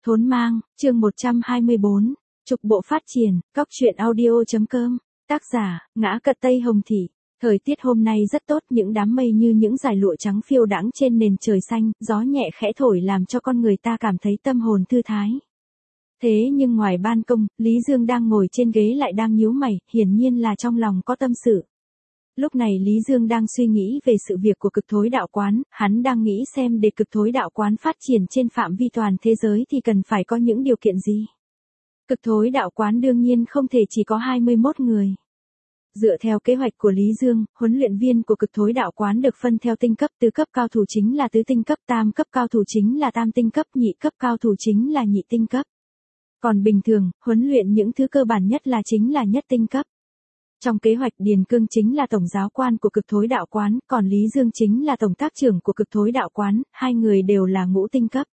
Thốn mang, chương 124, trục bộ phát triển, cóc truyện audio.com, tác giả, Ngã Cật Tây Hồng Thị. Thời tiết hôm nay rất tốt, những đám mây như những dải lụa trắng phiêu đãng trên nền trời xanh, gió nhẹ khẽ thổi làm cho con người ta cảm thấy tâm hồn thư thái. Thế nhưng ngoài ban công, Lý Dương đang ngồi trên ghế lại đang nhíu mày, hiển nhiên là trong lòng có tâm sự. Lúc này Lý Dương đang suy nghĩ về sự việc của Cực Thối Đạo Quán, hắn đang nghĩ xem để Cực Thối Đạo Quán phát triển trên phạm vi toàn thế giới thì cần phải có những điều kiện gì. Cực Thối Đạo Quán đương nhiên không thể chỉ có 21 người. Dựa theo kế hoạch của Lý Dương, huấn luyện viên của Cực Thối Đạo Quán được phân theo tinh cấp, tứ cấp cao thủ chính là tứ tinh cấp, tam cấp cao thủ chính là tam tinh cấp, nhị cấp cao thủ chính là nhị tinh cấp. Còn bình thường, huấn luyện những thứ cơ bản nhất là chính là nhất tinh cấp. Trong kế hoạch Điền Cương chính là tổng giáo quan của Cực Thối Đạo Quán, còn Lý Dương chính là tổng tác trưởng của Cực Thối Đạo Quán, hai người đều là ngũ tinh cấp.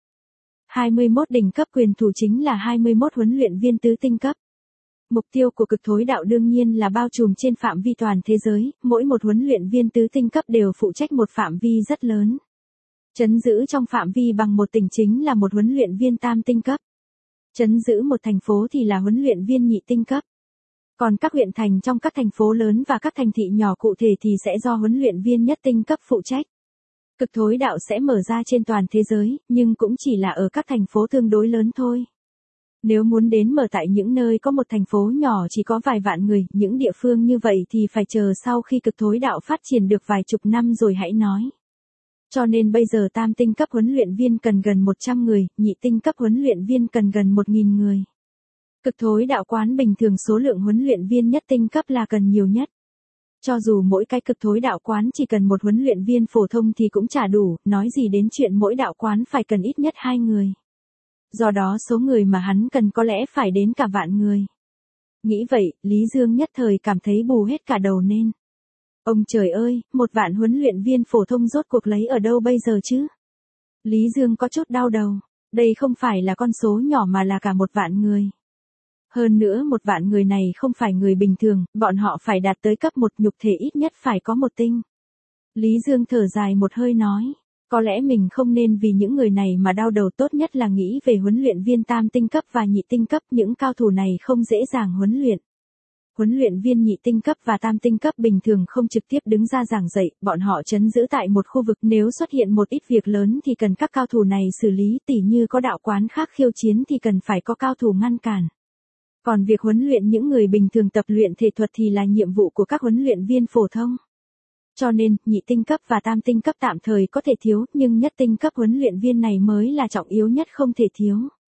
21 đỉnh cấp quyền thủ chính là 21 huấn luyện viên tứ tinh cấp. Mục tiêu của Cực Thối Đạo đương nhiên là bao trùm trên phạm vi toàn thế giới, mỗi một huấn luyện viên tứ tinh cấp đều phụ trách một phạm vi rất lớn. Trấn giữ trong phạm vi bằng một tỉnh chính là một huấn luyện viên tam tinh cấp. Trấn giữ một thành phố thì là huấn luyện viên nhị tinh cấp. Còn các huyện thành trong các thành phố lớn và các thành thị nhỏ cụ thể thì sẽ do huấn luyện viên nhất tinh cấp phụ trách. Cực Thối Đạo sẽ mở ra trên toàn thế giới, nhưng cũng chỉ là ở các thành phố tương đối lớn thôi. Nếu muốn đến mở tại những nơi có một thành phố nhỏ chỉ có vài vạn người, những địa phương như vậy thì phải chờ sau khi Cực Thối Đạo phát triển được vài chục năm rồi hãy nói. Cho nên bây giờ tam tinh cấp huấn luyện viên cần gần 100 người, nhị tinh cấp huấn luyện viên cần gần 1.000 người. Cực Thối Đạo Quán bình thường số lượng huấn luyện viên nhất tinh cấp là cần nhiều nhất. Cho dù mỗi cái Cực Thối Đạo Quán chỉ cần một huấn luyện viên phổ thông thì cũng chả đủ, nói gì đến chuyện mỗi đạo quán phải cần ít nhất 2 người. Do đó số người mà hắn cần có lẽ phải đến cả vạn người. Nghĩ vậy, Lý Dương nhất thời cảm thấy bù hết cả đầu nên. Ông trời ơi, 1 vạn huấn luyện viên phổ thông rốt cuộc lấy ở đâu bây giờ chứ? Lý Dương có chút đau đầu, đây không phải là con số nhỏ mà là cả 1 vạn người. Hơn nữa 1 vạn người này không phải người bình thường, bọn họ phải đạt tới cấp 1 nhục thể ít nhất phải có 1 tinh. Lý Dương thở dài một hơi nói, có lẽ mình không nên vì những người này mà đau đầu, tốt nhất là nghĩ về huấn luyện viên tam tinh cấp và nhị tinh cấp, những cao thủ này không dễ dàng huấn luyện. Huấn luyện viên nhị tinh cấp và tam tinh cấp bình thường không trực tiếp đứng ra giảng dạy, bọn họ trấn giữ tại một khu vực, nếu xuất hiện một ít việc lớn thì cần các cao thủ này xử lý, tỉ như có đạo quán khác khiêu chiến thì cần phải có cao thủ ngăn cản. Còn việc huấn luyện những người bình thường tập luyện thể thuật thì là nhiệm vụ của các huấn luyện viên phổ thông. Cho nên, nhị tinh cấp và tam tinh cấp tạm thời có thể thiếu, nhưng nhất tinh cấp huấn luyện viên này mới là trọng yếu nhất không thể thiếu.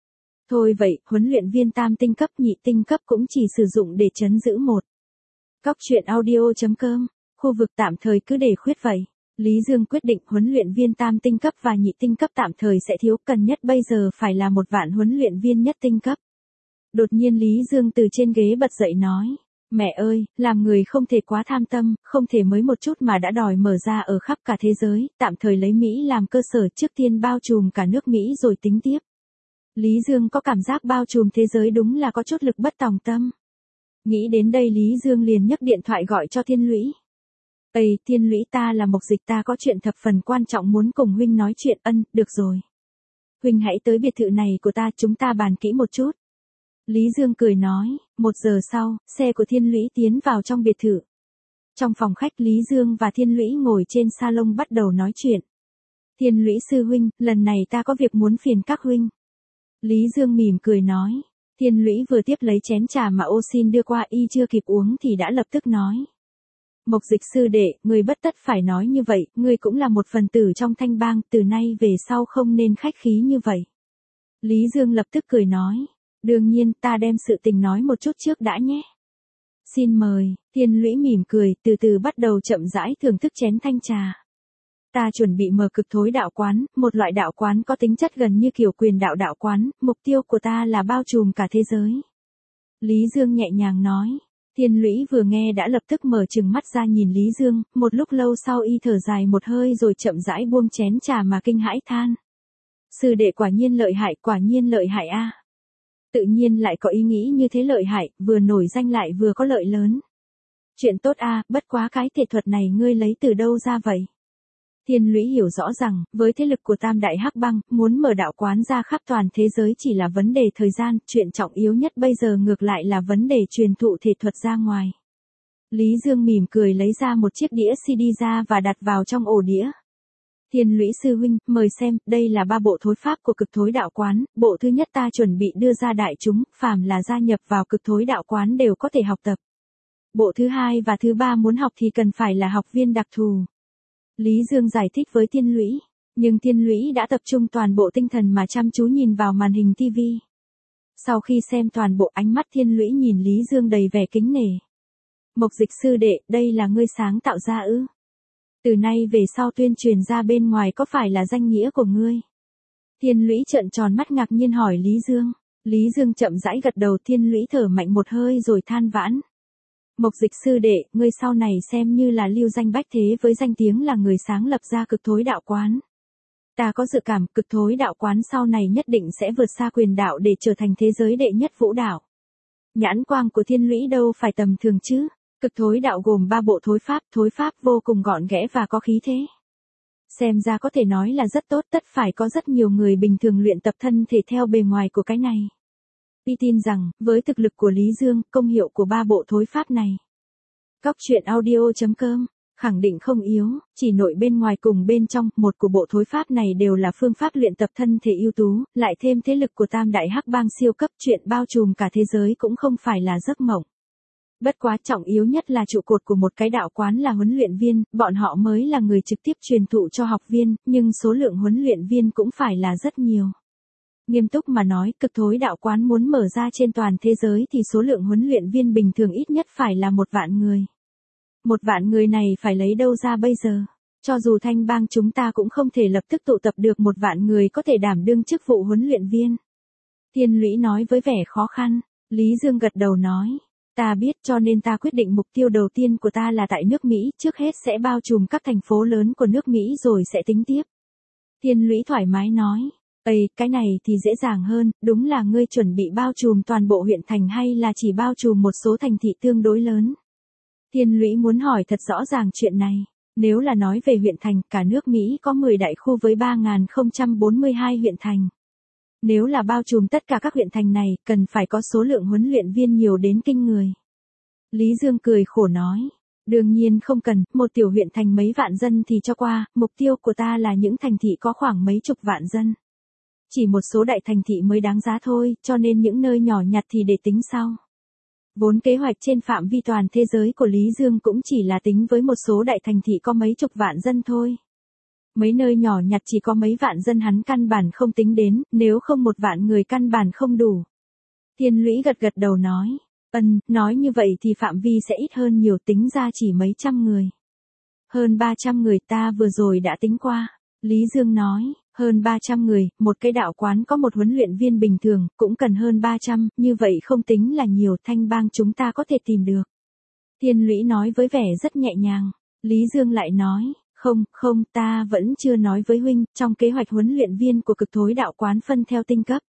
Thôi vậy, huấn luyện viên tam tinh cấp nhị tinh cấp cũng chỉ sử dụng để trấn giữ một. Cóc truyện audio.com, khu vực tạm thời cứ để khuyết vậy. Lý Dương quyết định huấn luyện viên tam tinh cấp và nhị tinh cấp tạm thời sẽ thiếu, cần nhất bây giờ phải là 1 vạn huấn luyện viên nhất tinh cấp. Đột nhiên Lý Dương từ trên ghế bật dậy nói, mẹ ơi, làm người không thể quá tham tâm, không thể mới một chút mà đã đòi mở ra ở khắp cả thế giới, tạm thời lấy Mỹ làm cơ sở, trước tiên bao trùm cả nước Mỹ rồi tính tiếp. Lý Dương có cảm giác bao trùm thế giới đúng là có chút lực bất tòng tâm. Nghĩ đến đây Lý Dương liền nhấc điện thoại gọi cho Thiên Lũy. Ây, Thiên Lũy, ta là Mộc Dịch, ta có chuyện thập phần quan trọng muốn cùng huynh nói chuyện. Ân, được rồi. Huynh hãy tới biệt thự này của ta, chúng ta bàn kỹ một chút. Lý Dương cười nói, 1 giờ sau, xe của Thiên Lũy tiến vào trong biệt thự. Trong phòng khách Lý Dương và Thiên Lũy ngồi trên salon bắt đầu nói chuyện. Thiên Lũy sư huynh, lần này ta có việc muốn phiền các huynh. Lý Dương mỉm cười nói. Thiên Lũy vừa tiếp lấy chén trà mà ô xin đưa qua, y chưa kịp uống thì đã lập tức nói. Mộc Dịch sư đệ, ngươi bất tất phải nói như vậy, ngươi cũng là một phần tử trong Thanh Bang, từ nay về sau không nên khách khí như vậy. Lý Dương lập tức cười nói. Đương nhiên, ta đem sự tình nói một chút trước đã nhé. Xin mời. Thiên Lũy mỉm cười, từ từ bắt đầu chậm rãi thưởng thức chén thanh trà. Ta chuẩn bị mở Cực Thối Đạo Quán, một loại đạo quán có tính chất gần như kiểu quyền đạo đạo quán, mục tiêu của ta là bao trùm cả thế giới. Lý Dương nhẹ nhàng nói. Thiên Lũy vừa nghe đã lập tức mở trừng mắt ra nhìn Lý Dương, một lúc lâu sau y thở dài một hơi rồi chậm rãi buông chén trà mà kinh hãi than. Sư đệ quả nhiên lợi hại a. Tự nhiên lại có ý nghĩ như thế, lợi hại, vừa nổi danh lại vừa có lợi lớn. Chuyện tốt a, bất quá cái thể thuật này ngươi lấy từ đâu ra vậy? Thiên Lũy hiểu rõ rằng, với thế lực của Tam Đại Hắc Bang, muốn mở đạo quán ra khắp toàn thế giới chỉ là vấn đề thời gian, chuyện trọng yếu nhất bây giờ ngược lại là vấn đề truyền thụ thể thuật ra ngoài. Lý Dương mỉm cười lấy ra một chiếc đĩa CD ra và đặt vào trong ổ đĩa. Thiên Lũy sư huynh, mời xem, đây là 3 bộ thối pháp của Cực Thối Đạo Quán, bộ thứ nhất ta chuẩn bị đưa ra đại chúng, phàm là gia nhập vào Cực Thối Đạo Quán đều có thể học tập. Bộ thứ hai và thứ ba muốn học thì cần phải là học viên đặc thù. Lý Dương giải thích với Thiên Lũy, nhưng Thiên Lũy đã tập trung toàn bộ tinh thần mà chăm chú nhìn vào màn hình TV. Sau khi xem toàn bộ, ánh mắt Thiên Lũy nhìn Lý Dương đầy vẻ kính nể. Mộc Dịch sư đệ, đây là ngươi sáng tạo ra ư? Từ nay về sau tuyên truyền ra bên ngoài có phải là danh nghĩa của ngươi? Thiên Lũy trợn tròn mắt ngạc nhiên hỏi Lý Dương. Lý Dương chậm rãi gật đầu. Thiên Lũy thở mạnh một hơi rồi than vãn. Mộc Dịch sư đệ, ngươi sau này xem như là lưu danh bách thế với danh tiếng là người sáng lập ra Cực Thối Đạo Quán. Ta có dự cảm Cực Thối Đạo Quán sau này nhất định sẽ vượt xa Quyền Đạo để trở thành thế giới đệ nhất vũ đạo. Nhãn quang của Thiên Lũy đâu phải tầm thường chứ. Cực Thối Đạo gồm 3 bộ thối pháp vô cùng gọn ghẽ và có khí thế. Xem ra có thể nói là rất tốt, tất phải có rất nhiều người bình thường luyện tập thân thể theo bề ngoài của cái này. Y tin rằng, với thực lực của Lý Dương, công hiệu của 3 bộ thối pháp này. Cóc truyện audio.com, khẳng định không yếu, chỉ nội bên ngoài cùng bên trong, một của bộ thối pháp này đều là phương pháp luyện tập thân thể ưu tú, lại thêm thế lực của Tam Đại Hắc Bang siêu cấp, chuyện bao trùm cả thế giới cũng không phải là giấc mộng. Bất quá trọng yếu nhất là trụ cột của một cái đạo quán là huấn luyện viên, bọn họ mới là người trực tiếp truyền thụ cho học viên, nhưng số lượng huấn luyện viên cũng phải là rất nhiều. Nghiêm túc mà nói, Cực Thối Đạo Quán muốn mở ra trên toàn thế giới thì số lượng huấn luyện viên bình thường ít nhất phải là 1 vạn người. 1 vạn người này phải lấy đâu ra bây giờ? Cho dù Thanh Bang chúng ta cũng không thể lập tức tụ tập được 1 vạn người có thể đảm đương chức vụ huấn luyện viên. Thiên Lũy nói với vẻ khó khăn. Lý Dương gật đầu nói. Ta biết, cho nên ta quyết định mục tiêu đầu tiên của ta là tại nước Mỹ, trước hết sẽ bao trùm các thành phố lớn của nước Mỹ rồi sẽ tính tiếp. Thiên Lũy thoải mái nói. Ây, cái này thì dễ dàng hơn, đúng là ngươi chuẩn bị bao trùm toàn bộ huyện thành hay là chỉ bao trùm một số thành thị tương đối lớn? Thiên Lũy muốn hỏi thật rõ ràng chuyện này. Nếu là nói về huyện thành, cả nước Mỹ có 10 đại khu với 3.042 huyện thành. Nếu là bao trùm tất cả các huyện thành này, cần phải có số lượng huấn luyện viên nhiều đến kinh người. Lý Dương cười khổ nói. Đương nhiên không cần, một tiểu huyện thành mấy vạn dân thì cho qua, mục tiêu của ta là những thành thị có khoảng mấy chục vạn dân. Chỉ một số đại thành thị mới đáng giá thôi, cho nên những nơi nhỏ nhặt thì để tính sau. Vốn kế hoạch trên phạm vi toàn thế giới của Lý Dương cũng chỉ là tính với một số đại thành thị có mấy chục vạn dân thôi. Mấy nơi nhỏ nhặt chỉ có mấy vạn dân hắn căn bản không tính đến, nếu không 1 vạn người căn bản không đủ. Thiên Lũy gật gật đầu nói. Nói như vậy thì phạm vi sẽ ít hơn nhiều, tính ra chỉ mấy trăm người. Hơn 300 người ta vừa rồi đã tính qua. Lý Dương nói, hơn 300 người, một cái đạo quán có một huấn luyện viên bình thường, cũng cần hơn 300, như vậy không tính là nhiều, Thanh Bang chúng ta có thể tìm được. Thiên Lũy nói với vẻ rất nhẹ nhàng. Lý Dương lại nói, không, ta vẫn chưa nói với huynh, trong kế hoạch huấn luyện viên của Cực Thối Đạo Quán phân theo tinh cấp.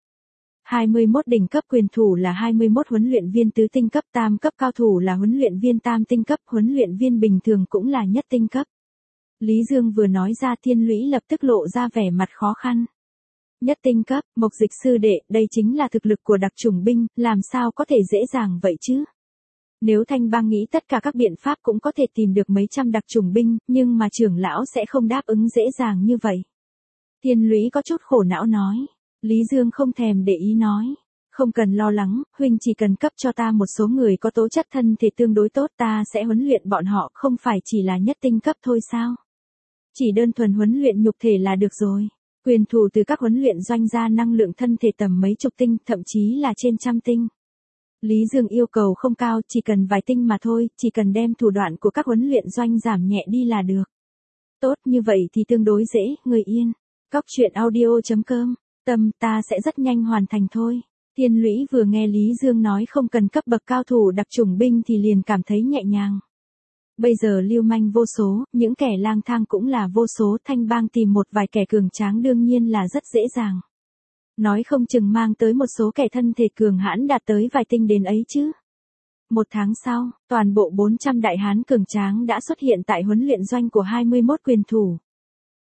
21 đỉnh cấp quyền thủ là 21 huấn luyện viên tứ tinh cấp, tam cấp cao thủ là huấn luyện viên tam tinh cấp, huấn luyện viên bình thường cũng là nhất tinh cấp. Lý Dương vừa nói ra Thiên Lũy lập tức lộ ra vẻ mặt khó khăn. Nhất tinh cấp, Mộc Dịch sư đệ, đây chính là thực lực của đặc chủng binh, làm sao có thể dễ dàng vậy chứ? Nếu Thanh Bang nghĩ tất cả các biện pháp cũng có thể tìm được mấy trăm đặc chủng binh, nhưng mà trưởng lão sẽ không đáp ứng dễ dàng như vậy. Thiên Lũy có chút khổ não nói. Lý Dương không thèm để ý nói. Không cần lo lắng, huynh chỉ cần cấp cho ta một số người có tố chất thân thể tương đối tốt, ta sẽ huấn luyện bọn họ, không phải chỉ là nhất tinh cấp thôi sao? Chỉ đơn thuần huấn luyện nhục thể là được rồi. Quyền thủ từ các huấn luyện doanh ra năng lượng thân thể tầm mấy chục tinh, thậm chí là trên trăm tinh. Lý Dương yêu cầu không cao, chỉ cần vài tinh mà thôi, chỉ cần đem thủ đoạn của các huấn luyện doanh giảm nhẹ đi là được. Tốt, như vậy thì tương đối dễ, người yên. Cóc truyện audio.com, ta sẽ rất nhanh hoàn thành thôi. Thiên Lũy vừa nghe Lý Dương nói không cần cấp bậc cao thủ đặc chủng binh thì liền cảm thấy nhẹ nhàng. Bây giờ lưu manh vô số, những kẻ lang thang cũng là vô số, Thanh Bang tìm một vài kẻ cường tráng đương nhiên là rất dễ dàng. Nói không chừng mang tới một số kẻ thân thể cường hãn đạt tới vài tinh đến ấy chứ. 1 tháng sau, toàn bộ 400 đại hán cường tráng đã xuất hiện tại huấn luyện doanh của 21 quyền thủ.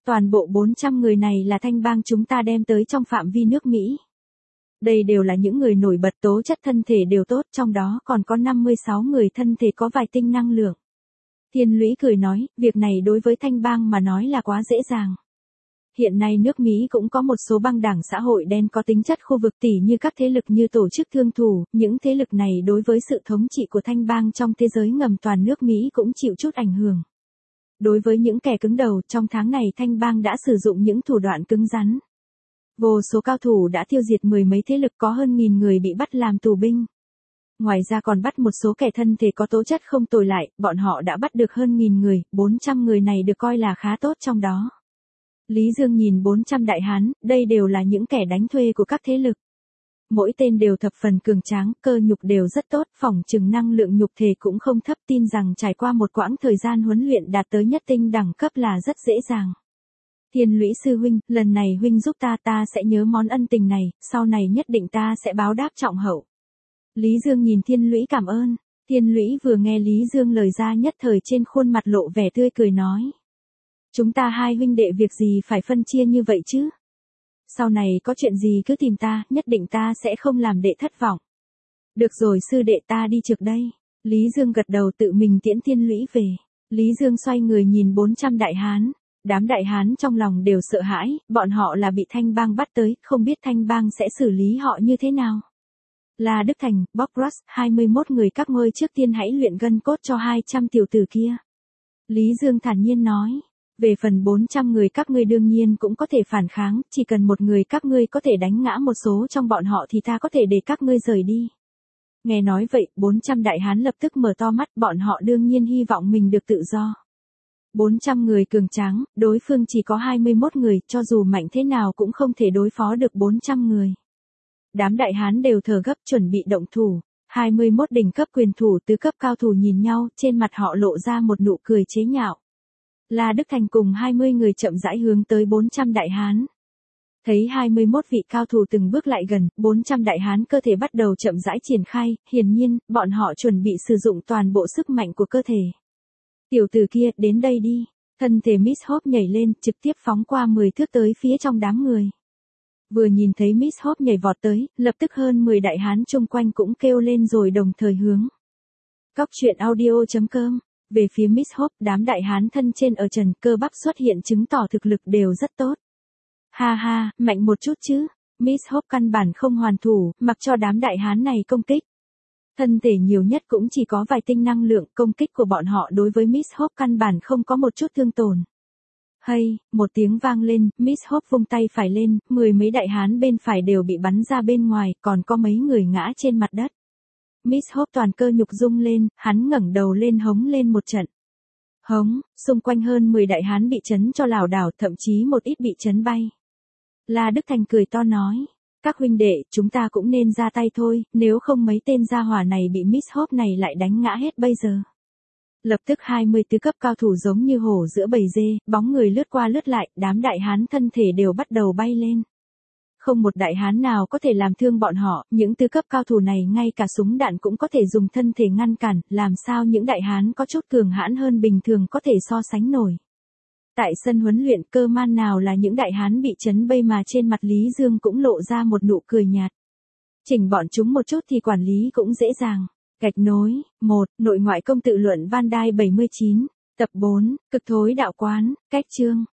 Toàn bộ 400 người này là thanh bang chúng ta đem tới trong phạm vi nước Mỹ. Đây đều là những người nổi bật, tố chất thân thể đều tốt, trong đó còn có 56 người thân thể có vài tinh năng lượng. Thiên Lũy cười nói, việc này đối với thanh bang mà nói là quá dễ dàng. Hiện nay nước Mỹ cũng có một số băng đảng xã hội đen có tính chất khu vực, tỉ như các thế lực như tổ chức thương thù, những thế lực này đối với sự thống trị của thanh bang trong thế giới ngầm toàn nước Mỹ cũng chịu chút ảnh hưởng. Đối với những kẻ cứng đầu, trong tháng này thanh bang đã sử dụng những thủ đoạn cứng rắn. Vô số cao thủ đã tiêu diệt mười mấy thế lực, có hơn 1000 người bị bắt làm tù binh. Ngoài ra còn bắt một số kẻ thân thể có tố chất không tồi lại, bọn họ đã bắt được hơn 1000 người, 400 người này được coi là khá tốt trong đó. Lý Dương nhìn 400 đại hán, đây đều là những kẻ đánh thuê của các thế lực. Mỗi tên đều thập phần cường tráng, cơ nhục đều rất tốt, phỏng chừng năng lượng nhục thể cũng không thấp, tin rằng trải qua một quãng thời gian huấn luyện đạt tới nhất tinh đẳng cấp là rất dễ dàng. Thiên Lũy sư huynh, lần này huynh giúp ta sẽ nhớ món ân tình này, sau này nhất định ta sẽ báo đáp trọng hậu. Lý Dương nhìn Thiên Lũy cảm ơn. Thiên Lũy vừa nghe Lý Dương lời ra nhất thời trên khuôn mặt lộ vẻ tươi cười nói. Chúng ta hai huynh đệ việc gì phải phân chia như vậy chứ? Sau này có chuyện gì cứ tìm ta, nhất định ta sẽ không làm đệ thất vọng. Được rồi sư đệ, ta đi trước đây. Lý Dương gật đầu tự mình tiễn Thiên Lũy về. Lý Dương xoay người nhìn 400 đại hán. Đám đại hán trong lòng đều sợ hãi, bọn họ là bị thanh bang bắt tới, không biết thanh bang sẽ xử lý họ như thế nào. Là Đức Thành, Bob Ross, 21 người các ngươi trước tiên hãy luyện gân cốt cho 200 tiểu tử kia. Lý Dương thản nhiên nói. Về phần 400 người các ngươi đương nhiên cũng có thể phản kháng, chỉ cần một người các ngươi có thể đánh ngã một số trong bọn họ thì ta có thể để các ngươi rời đi. Nghe nói vậy, 400 đại hán lập tức mở to mắt, bọn họ đương nhiên hy vọng mình được tự do. 400 người cường tráng, đối phương chỉ có 21 người, cho dù mạnh thế nào cũng không thể đối phó được 400 người. Đám đại hán đều thở gấp chuẩn bị động thủ, 21 đỉnh cấp quyền thủ tứ cấp cao thủ nhìn nhau, trên mặt họ lộ ra một nụ cười chế nhạo. La Đức Thành cùng 20 người chậm rãi hướng tới 400 đại hán. Thấy 21 vị cao thủ từng bước lại gần, 400 đại hán cơ thể bắt đầu chậm rãi triển khai, hiển nhiên, bọn họ chuẩn bị sử dụng toàn bộ sức mạnh của cơ thể. Tiểu tử kia, đến đây đi. Thân thể Miss Hope nhảy lên, trực tiếp phóng qua 10 thước tới phía trong đám người. Vừa nhìn thấy Miss Hope nhảy vọt tới, lập tức hơn 10 đại hán chung quanh cũng kêu lên rồi đồng thời hướng. Cóc truyện audio.com. Về phía Miss Hope, đám đại hán thân trên ở trần, cơ bắp xuất hiện chứng tỏ thực lực đều rất tốt. Ha ha, mạnh một chút chứ. Miss Hope căn bản không hoàn thủ, mặc cho đám đại hán này công kích. Thân thể nhiều nhất cũng chỉ có vài tinh năng lượng, công kích của bọn họ đối với Miss Hope căn bản không có một chút thương tổn. Hay, một tiếng vang lên, Miss Hope vung tay phải lên, 10 mấy đại hán bên phải đều bị bắn ra bên ngoài, còn có mấy người ngã trên mặt đất. Miss Hope toàn cơ nhục rung lên, hắn ngẩng đầu lên hống lên một trận. Hống, xung quanh hơn 10 đại hán bị chấn cho lảo đảo, thậm chí một ít bị chấn bay. La Đức Thành cười to nói, các huynh đệ, chúng ta cũng nên ra tay thôi, nếu không mấy tên gia hỏa này bị Miss Hope này lại đánh ngã hết bây giờ. Lập tức 20 tứ cấp cao thủ giống như hổ giữa bầy dê, bóng người lướt qua lướt lại, đám đại hán thân thể đều bắt đầu bay lên. Không một đại hán nào có thể làm thương bọn họ, những tứ cấp cao thủ này ngay cả súng đạn cũng có thể dùng thân thể ngăn cản, làm sao những đại hán có chút cường hãn hơn bình thường có thể so sánh nổi. Tại sân huấn luyện cơ man nào là những đại hán bị chấn bay mà trên mặt Lý Dương cũng lộ ra một nụ cười nhạt. Chỉnh bọn chúng một chút thì quản lý cũng dễ dàng. Gạch nối, 1, nội ngoại công tự luận Van Đai 79, tập 4, cực thối đạo quán, cách chương.